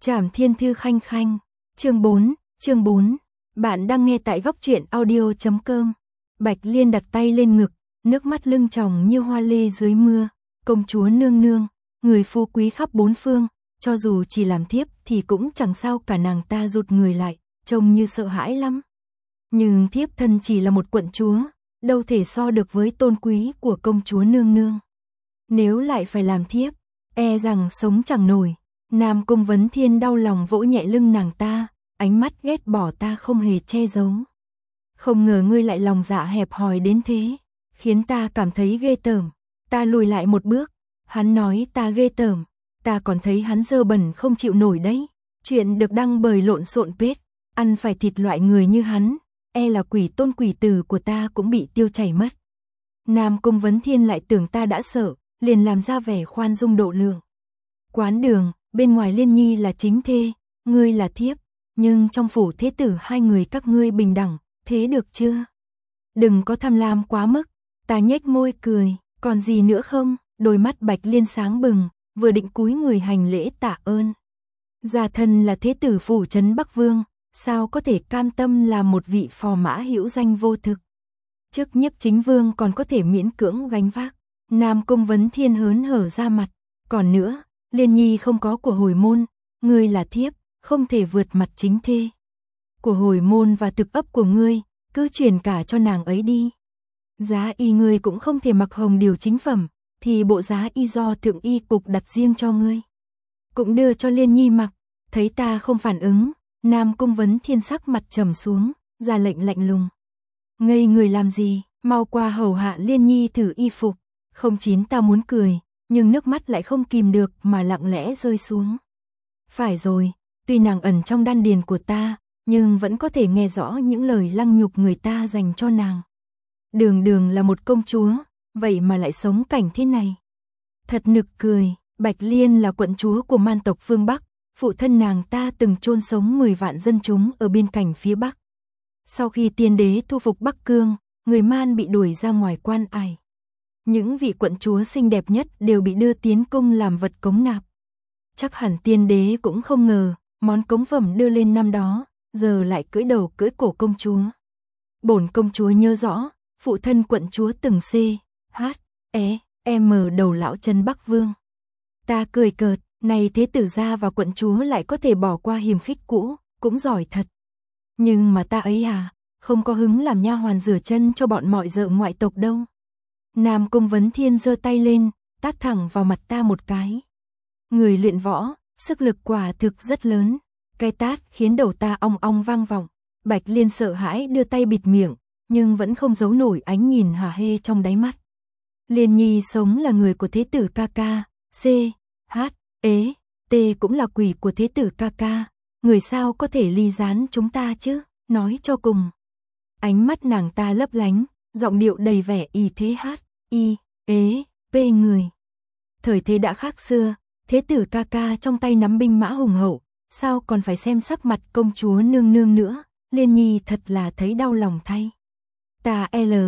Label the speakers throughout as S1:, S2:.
S1: Trảm Thiên Thư Khanh Khanh, chương 4, bạn đang nghe tại góc truyện audio.com. Bạch Liên đặt tay lên ngực, nước mắt lưng tròng như hoa lê dưới mưa, công chúa nương nương, người phú quý khắp bốn phương, cho dù chỉ làm thiếp thì cũng chẳng sao cả, nàng ta rụt người lại, trông như sợ hãi lắm. Nhưng thiếp thân chỉ là một quận chúa, đâu thể so được với tôn quý của công chúa nương nương. Nếu lại phải làm thiếp, e rằng sống chẳng nổi. Nam Cung Vấn Thiên đau lòng vỗ nhẹ lưng nàng ta, ánh mắt ghét bỏ ta không hề che giấu. Không ngờ ngươi lại lòng dạ hẹp hòi đến thế, khiến ta cảm thấy ghê tởm. Ta lùi lại một bước, hắn nói ta ghê tởm, ta còn thấy hắn dơ bẩn không chịu nổi đấy. Chuyện được đăng bởi lộn xộn page, ăn phải thịt loại người như hắn, e là quỷ tôn quỷ tử của ta cũng bị tiêu chảy mất. Nam Cung Vấn Thiên lại tưởng ta đã sợ, liền làm ra vẻ khoan dung độ lượng. Quán đường, bên ngoài Liên Nhi là chính thê, ngươi là thiếp, nhưng trong phủ thế tử hai người các ngươi bình đẳng, thế được chưa? Đừng có tham lam quá mức. Ta nhếch môi cười, còn gì nữa không? Đôi mắt Bạch Liên sáng bừng, vừa định cúi người hành lễ tạ ơn. Gia thân là thế tử phủ trấn Bắc Vương, sao có thể cam tâm làm một vị phò mã hữu danh vô thực? Chức nhiếp chính vương còn có thể miễn cưỡng gánh vác. Nam Cung Vấn Thiên hớn hở ra mặt, còn nữa, Liên Nhi không có của hồi môn, ngươi là thiếp, không thể vượt mặt chính thê. Của hồi môn và thực ấp của ngươi, cứ truyền cả cho nàng ấy đi. Giá y ngươi cũng không thể mặc hồng điều chính phẩm, thì bộ giá y do thượng y cục đặt riêng cho ngươi. Cũng đưa cho Liên Nhi mặc. Thấy ta không phản ứng, Nam Cung Vấn Thiên sắc mặt trầm xuống, ra lệnh lạnh lùng. Ngây người làm gì, mau qua hầu hạ Liên Nhi thử y phục. Không chín ta muốn cười, nhưng nước mắt lại không kìm được mà lặng lẽ rơi xuống. Phải rồi, tuy nàng ẩn trong đan điền của ta, nhưng vẫn có thể nghe rõ những lời lăng nhục người ta dành cho nàng. Đường đường là một công chúa, vậy mà lại sống cảnh thế này. Thật nực cười, Bạch Liên là quận chúa của man tộc phương Bắc, phụ thân nàng ta từng chôn sống 10 vạn dân chúng ở biên cảnh phía Bắc. Sau khi tiên đế thu phục Bắc Cương, người man bị đuổi ra ngoài quan ải. Những vị quận chúa xinh đẹp nhất đều bị đưa tiến cung làm vật cống nạp. Chắc hẳn tiên đế cũng không ngờ, món cống phẩm đưa lên năm đó, giờ lại cưỡi đầu cưỡi cổ công chúa. Bổn công chúa nhớ rõ, phụ thân quận chúa từng đầu lão chân Bắc Vương. Ta cười cợt, này thế tử gia và quận chúa lại có thể bỏ qua hiềm khích cũ, cũng giỏi thật. Nhưng mà ta ấy không có hứng làm nha hoàn rửa chân cho bọn mọi dợ ngoại tộc đâu. Nam Cung Vấn Thiên giơ tay lên, tát thẳng vào mặt ta một cái. Người luyện võ, sức lực quả thực rất lớn. Cái tát khiến đầu ta ong ong vang vọng. Bạch Liên sợ hãi đưa tay bịt miệng, nhưng vẫn không giấu nổi ánh nhìn hả hê trong đáy mắt. Liên Nhi sống là người của thế tử ca ca, T cũng là quỷ của thế tử ca ca. Người sao có thể ly gián chúng ta chứ, nói cho cùng. Ánh mắt nàng ta lấp lánh, giọng điệu đầy vẻ y thế người. Thời thế đã khác xưa, thế tử ca ca trong tay nắm binh mã hùng hậu, sao còn phải xem sắc mặt công chúa nương nương nữa. Liên Nhi thật là thấy đau lòng thay. Ta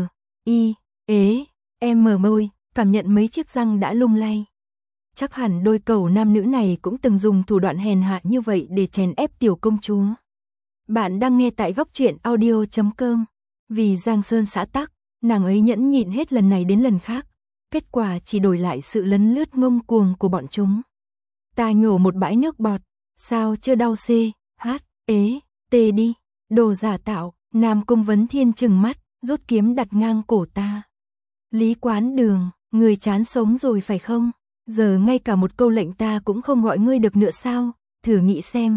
S1: môi, cảm nhận mấy chiếc răng đã lung lay. Chắc hẳn đôi cẩu nam nữ này cũng từng dùng thủ đoạn hèn hạ như vậy để chèn ép tiểu công chúa. Bạn đang nghe tại góc truyện audio.com. Vì Giang Sơn xã tắc, nàng ấy nhẫn nhịn hết lần này đến lần khác, kết quả chỉ đổi lại sự lấn lướt ngông cuồng của bọn chúng. Ta nhổ một bãi nước bọt, sao chưa đau đi, đồ giả tạo. Nam Cung Vấn Thiên trừng mắt, rút kiếm đặt ngang cổ ta. Lý Quán Đường, người chán sống rồi phải không? Giờ ngay cả một câu lệnh ta cũng không gọi ngươi được nữa sao? Thử nghĩ xem,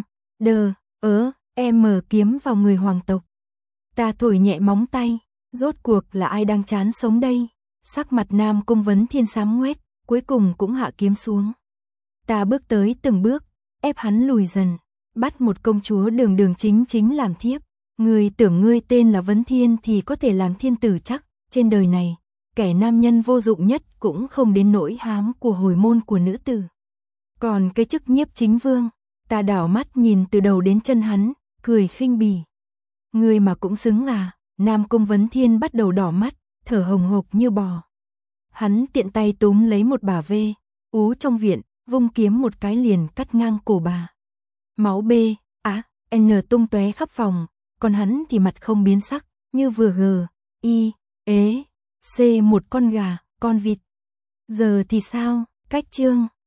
S1: kiếm vào người hoàng tộc. Ta thổi nhẹ móng tay, rốt cuộc là ai đang chán sống đây? Sắc mặt Nam Cung Vấn Thiên xám ngoét, cuối cùng cũng hạ kiếm xuống. Ta bước tới từng bước, ép hắn lùi dần, bắt một công chúa đường đường chính làm thiếp. Ngươi tưởng ngươi tên là Vấn Thiên thì có thể làm thiên tử chắc, trên đời này, kẻ nam nhân vô dụng nhất cũng không đến nỗi hám của hồi môn của nữ tử. Còn cái chức nhiếp chính vương, ta đảo mắt nhìn từ đầu đến chân hắn, cười khinh bỉ. Ngươi mà cũng xứng Nam Cung Vấn Thiên bắt đầu đỏ mắt, thở hồng hộc như bò. Hắn tiện tay túm lấy một bà vê, ú trong viện, vung kiếm một cái liền cắt ngang cổ bà. Máu B, N tung tóe khắp phòng, còn hắn thì mặt không biến sắc, như vừa C một con gà, con vịt. Giờ thì sao, cách chương